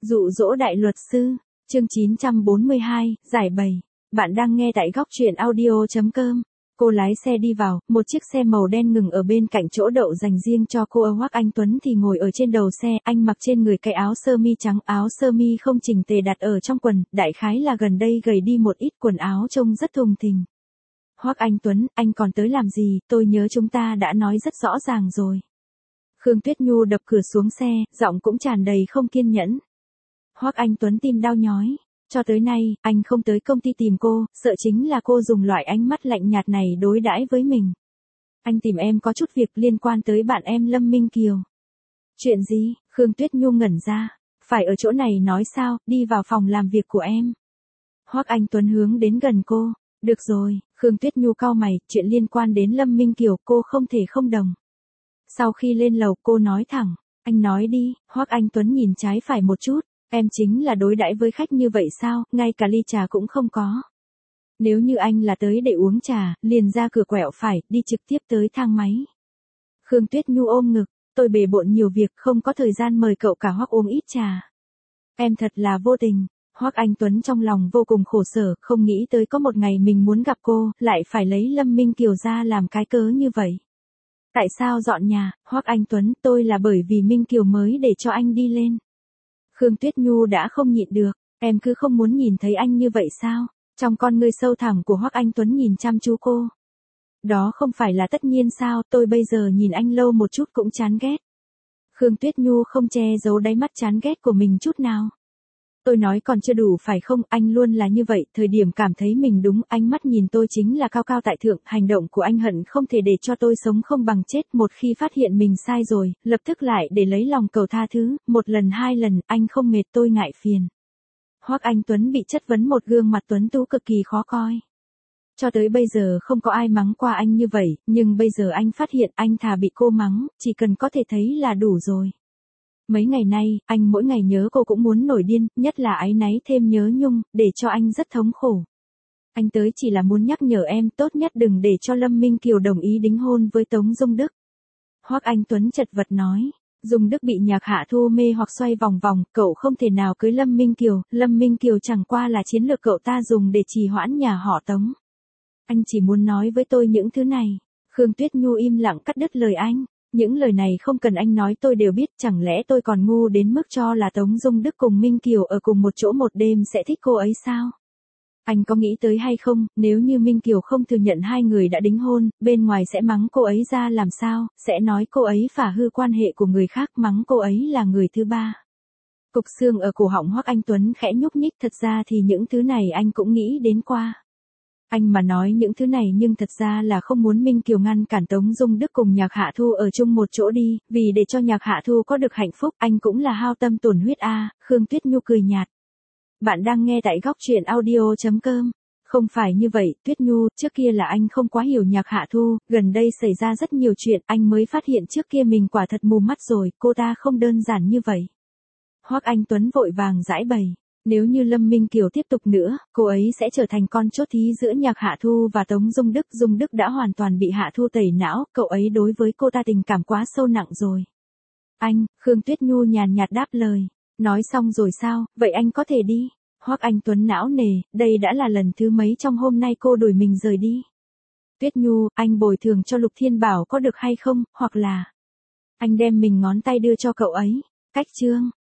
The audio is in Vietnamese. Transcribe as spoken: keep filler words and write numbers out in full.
Dụ dỗ đại luật sư, chương chín trăm bốn mươi hai, giải bày. Bạn đang nghe tại góc truyện audio.com. Cô lái xe đi vào, một chiếc xe màu đen ngừng ở bên cạnh chỗ đậu dành riêng cho cô. Hoắc Anh Tuấn thì ngồi ở trên đầu xe, anh mặc trên người cái áo sơ mi trắng, áo sơ mi không chỉnh tề đặt ở trong quần, đại khái là gần đây gầy đi một ít, quần áo trông rất thùng thình. Hoắc Anh Tuấn, anh còn tới làm gì, tôi nhớ chúng ta đã nói rất rõ ràng rồi. Khương Tuyết Nhu đập cửa xuống xe, giọng cũng tràn đầy không kiên nhẫn. Hoắc Anh Tuấn tim đau nhói. Cho tới nay, anh không tới công ty tìm cô, sợ chính là cô dùng loại ánh mắt lạnh nhạt này đối đãi với mình. Anh tìm em có chút việc liên quan tới bạn em Lâm Minh Kiều. Chuyện gì? Khương Tuyết Nhu ngẩn ra. Phải ở chỗ này nói sao, đi vào phòng làm việc của em. Hoắc Anh Tuấn hướng đến gần cô. Được rồi, Khương Tuyết Nhu cau mày, chuyện liên quan đến Lâm Minh Kiều cô không thể không đồng. Sau khi lên lầu cô nói thẳng, anh nói đi. Hoắc Anh Tuấn nhìn trái phải một chút. Em chính là đối đãi với khách như vậy sao, ngay cả ly trà cũng không có. Nếu như anh là tới để uống trà, liền ra cửa quẹo phải, đi trực tiếp tới thang máy. Khương Tuyết Nhu ôm ngực, tôi bề bộn nhiều việc, không có thời gian mời cậu cả Hoắc uống ít trà. Em thật là vô tình. Hoắc Anh Tuấn trong lòng vô cùng khổ sở, không nghĩ tới có một ngày mình muốn gặp cô, lại phải lấy Lâm Minh Kiều ra làm cái cớ như vậy. Tại sao dọn nhà? Hoắc Anh Tuấn, tôi là bởi vì Minh Kiều mới để cho anh đi lên. Khương Tuyết Nhu đã không nhịn được, em cứ không muốn nhìn thấy anh như vậy sao? Trong con ngươi sâu thẳm của Hoắc Anh Tuấn nhìn chăm chú cô. Đó không phải là tất nhiên sao, tôi bây giờ nhìn anh lâu một chút cũng chán ghét. Khương Tuyết Nhu không che giấu đáy mắt chán ghét của mình chút nào. Tôi nói còn chưa đủ phải không, anh luôn là như vậy, thời điểm cảm thấy mình đúng, ánh mắt nhìn tôi chính là cao cao tại thượng, hành động của anh hận không thể để cho tôi sống không bằng chết, một khi phát hiện mình sai rồi, lập tức lại để lấy lòng cầu tha thứ, một lần hai lần, anh không mệt tôi ngại phiền. Hoắc Anh Tuấn bị chất vấn một gương mặt tuấn tú cực kỳ khó coi. Cho tới bây giờ không có ai mắng qua anh như vậy, nhưng bây giờ anh phát hiện anh thà bị cô mắng, chỉ cần có thể thấy là đủ rồi. Mấy ngày nay, anh mỗi ngày nhớ cô cũng muốn nổi điên, nhất là áy náy thêm nhớ nhung, để cho anh rất thống khổ. Anh tới chỉ là muốn nhắc nhở em tốt nhất đừng để cho Lâm Minh Kiều đồng ý đính hôn với Tống Dung Đức. Hoắc Anh Tuấn chật vật nói, Dung Đức bị Nhạc Hạ Thu mê hoặc xoay vòng vòng, cậu không thể nào cưới Lâm Minh Kiều, Lâm Minh Kiều chẳng qua là chiến lược cậu ta dùng để trì hoãn nhà họ Tống. Anh chỉ muốn nói với tôi những thứ này. Khương Tuyết Nhu im lặng cắt đứt lời anh. Những lời này không cần anh nói tôi đều biết, chẳng lẽ tôi còn ngu đến mức cho là Tống Dung Đức cùng Minh Kiều ở cùng một chỗ một đêm sẽ thích cô ấy sao? Anh có nghĩ tới hay không, nếu như Minh Kiều không thừa nhận hai người đã đính hôn, bên ngoài sẽ mắng cô ấy ra làm sao, sẽ nói cô ấy phá hư quan hệ của người khác, mắng cô ấy là người thứ ba. Cục xương ở cổ họng Hoắc Anh Tuấn khẽ nhúc nhích, thật ra thì những thứ này anh cũng nghĩ đến qua. Anh mà nói những thứ này nhưng thật ra là không muốn Minh Kiều ngăn cản Tống Dung Đức cùng Nhạc Hạ Thu ở chung một chỗ đi, vì để cho Nhạc Hạ Thu có được hạnh phúc, anh cũng là hao tâm tổn huyết a. À, Khương Tuyết Nhu cười nhạt. Bạn đang nghe tại góc truyện audio.com. Không phải như vậy, Tuyết Nhu, trước kia là anh không quá hiểu Nhạc Hạ Thu, gần đây xảy ra rất nhiều chuyện, anh mới phát hiện trước kia mình quả thật mù mắt rồi, cô ta không đơn giản như vậy. Hoắc Anh Tuấn vội vàng giải bày. Nếu như Lâm Minh Kiều tiếp tục nữa, cô ấy sẽ trở thành con chốt thí giữa Nhạc Hạ Thu và Tống Dung Đức. Dung Đức đã hoàn toàn bị Hạ Thu tẩy não, cậu ấy đối với cô ta tình cảm quá sâu nặng rồi. Anh, Khương Tuyết Nhu nhàn nhạt đáp lời. Nói xong rồi sao, vậy anh có thể đi. Hoắc Anh Tuấn não nề, đây đã là lần thứ mấy trong hôm nay cô đuổi mình rời đi. Tuyết Nhu, anh bồi thường cho Lục Thiên Bảo có được hay không, hoặc là anh đem mình ngón tay đưa cho cậu ấy. Cách chương.